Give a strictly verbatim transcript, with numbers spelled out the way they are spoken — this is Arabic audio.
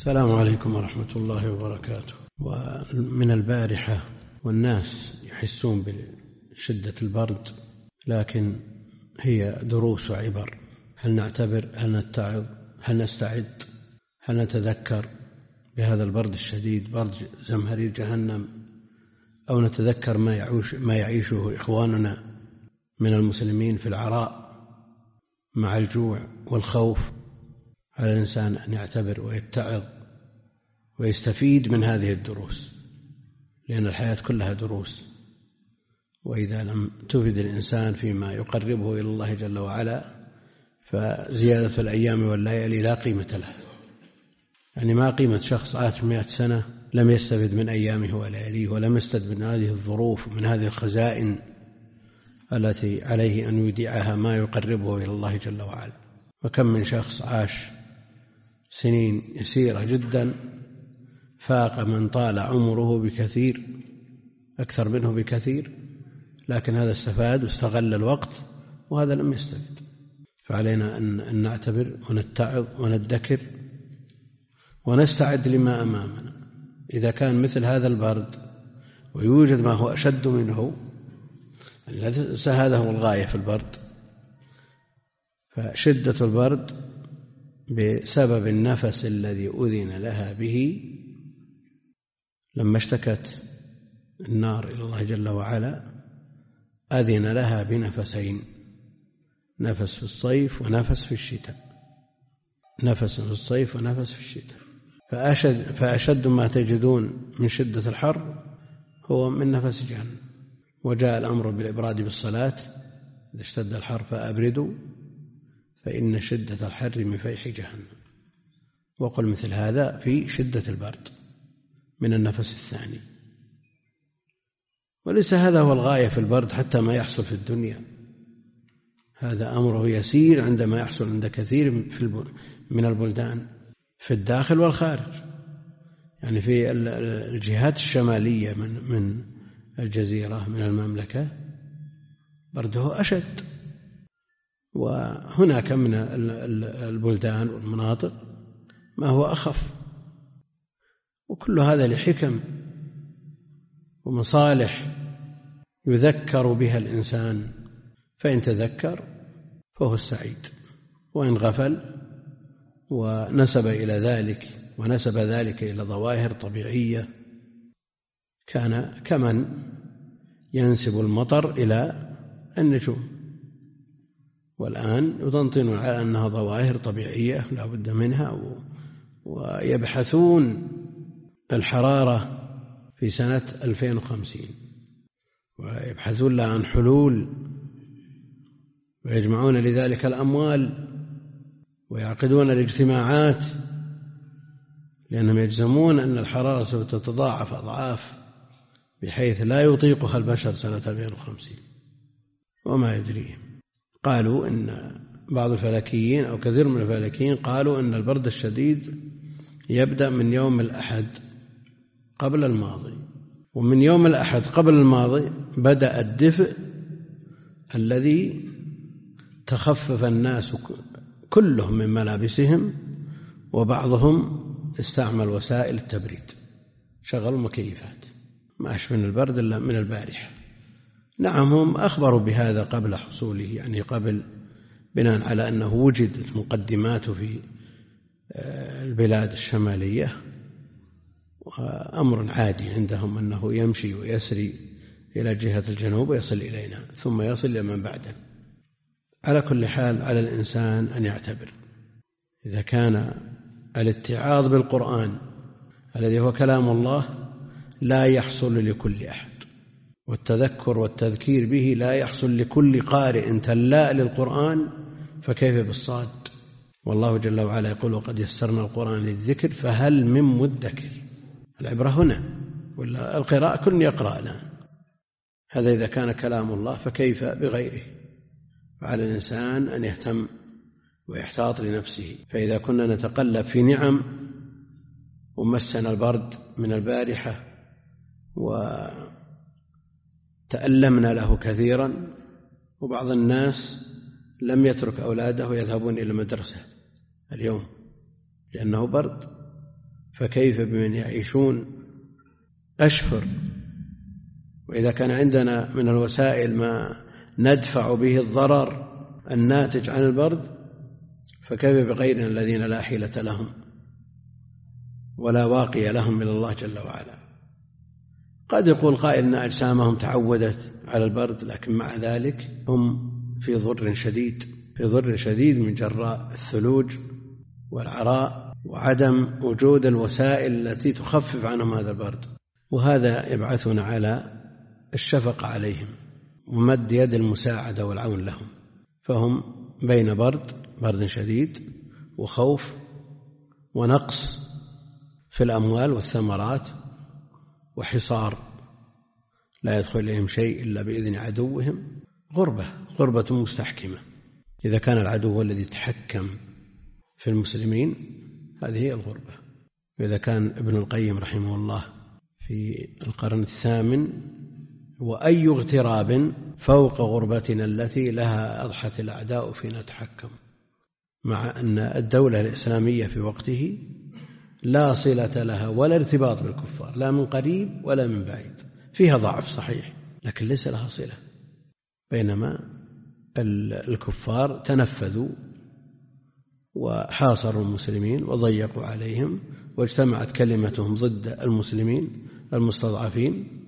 السلام عليكم ورحمة الله وبركاته. ومن البارحة والناس يحسون بشدة البرد، لكن هي دروس وعبر. هل نعتبر؟ هل نتعظ؟ هل نستعد؟ هل نتذكر بهذا البرد الشديد، برد زمهرير جهنم، أو نتذكر ما يعيش ما يعيشه إخواننا من المسلمين في العراء مع الجوع والخوف؟ على الإنسان أن يعتبر ويتعظ ويستفيد من هذه الدروس، لأن الحياة كلها دروس، وإذا لم تفد الإنسان فيما يقربه إلى الله جل وعلا فزيادة الأيام والليالي لا قيمة لها. يعني ما قيمة شخص عاش مئة سنة لم يستفد من أيامه ولياليه، ولم يستفد من هذه الظروف ومن هذه الخزائن التي عليه أن يودعها ما يقربه إلى الله جل وعلا. وكم من شخص عاش سنين يسيرة جدا فاق من طال عمره بكثير، أكثر منه بكثير، لكن هذا استفاد واستغل الوقت وهذا لم يستفد. فعلينا أن نعتبر ونتعظ وندكر ونستعد لما أمامنا. إذا كان مثل هذا البرد ويوجد ما هو أشد منه، ليس هذا هو الغاية في البرد، فشدة البرد بسبب النفس الذي أذن لها به. لما اشتكت النار إلى الله جل وعلا أذن لها بنفسين، نفس في الصيف ونفس في الشتاء، نفس في الصيف ونفس في الشتاء. فأشد, فأشد ما تجدون من شدة الحر هو من نفس جهنم. وجاء الأمر بالإبراد بالصلاة، إذا اشتد الحر فأبردوا فإن شدة الحر من فيح جهنم. وقل مثل هذا في شدة البرد من النفس الثاني. وليس هذا هو الغاية في البرد حتى ما يحصل في الدنيا، هذا أمره يسير عندما يحصل عند كثير من البلدان في الداخل والخارج. يعني في الجهات الشمالية من من الجزيرة من المملكة برده أشد، وهناك من البلدان والمناطق ما هو أخف. وكل هذا لحكم ومصالح يذكر بها الإنسان، فإن تذكر فهو السعيد، وإن غفل ونسب إلى ذلك ونسب ذلك إلى ظواهر طبيعية كان كمن ينسب المطر إلى النجوم، والآن يطنطن على أنها ظواهر طبيعية لا بد منها، ويبحثون الحرارة في سنة ألفين وخمسين ويبحثون لها عن حلول، ويجمعون لذلك الأموال ويعقدون الاجتماعات، لأنهم يجزمون أن الحرارة سوف تتضاعف أضعاف بحيث لا يطيقها البشر سنة ألفين وخمسين. وما يدريهم. قالوا إن بعض الفلكيين أو كثير من الفلكيين قالوا إن البرد الشديد يبدأ من يوم الأحد قبل الماضي، ومن يوم الأحد قبل الماضي بدأ الدفء الذي تخفف الناس كلهم من ملابسهم، وبعضهم استعمل وسائل التبريد، شغلوا مكيفات، ما أشبه من البرد إلا من البارحة. نعم هم أخبروا بهذا قبل حصوله، يعني قبل، بناء على أنه وجدت مقدماته في البلاد الشمالية، وأمر عادي عندهم أنه يمشي ويسري إلى جهة الجنوب ويصل إلينا ثم يصل إلى من بعده. على كل حال على الإنسان أن يعتبر. إذا كان الاتعاظ بالقرآن الذي هو كلام الله لا يحصل لكل أحد، والتذكر والتذكير به لا يحصل لكل قارئ تلاء للقرآن، فكيف بالصاد؟ والله جل وعلا يقول وقد يسرنا القرآن للذكر فهل من مدكر. العبرة هنا، ولا القراءة كل يقرأ الآن. هذا إذا كان كلام الله فكيف بغيره؟ فعلى الإنسان أن يهتم ويحتاط لنفسه. فإذا كنا نتقلب في نعم ومسنا البرد من البارحة وتألمنا له كثيرا، وبعض الناس لم يترك أولاده يذهبون إلى المدرسة اليوم لأنه برد، فكيف بمن يعيشون أشهر. وإذا كان عندنا من الوسائل ما ندفع به الضرر الناتج عن البرد، فكيف بغيرنا الذين لا حيلة لهم ولا واقي لهم من الله جل وعلا. قد يقول قائل أن أجسامهم تعودت على البرد، لكن مع ذلك هم في ضر شديد في ضر شديد من جراء الثلوج والعراء وعدم وجود الوسائل التي تخفف عنهم هذا البرد. وهذا يبعثنا على الشفقة عليهم ومد يد المساعدة والعون لهم، فهم بين برد برد شديد وخوف ونقص في الأموال والثمرات وحصار لا يدخل إليهم شيء إلا بإذن عدوهم، غربة غربة مستحكمة. إذا كان العدو هو الذي يتحكم في المسلمين هذه هي الغربة. وإذا كان ابن القيم رحمه الله في القرن الثامن: وأي اغتراب فوق غربتنا التي لها أضحت الأعداء فينا تحكم. مع أن الدولة الإسلامية في وقته لا صلة لها ولا ارتباط بالكفار، لا من قريب ولا من بعيد، فيها ضعف صحيح لكن ليس لها صلة، بينما الكفار تنفذوا وحاصروا المسلمين وضيقوا عليهم واجتمعت كلمتهم ضد المسلمين المستضعفين،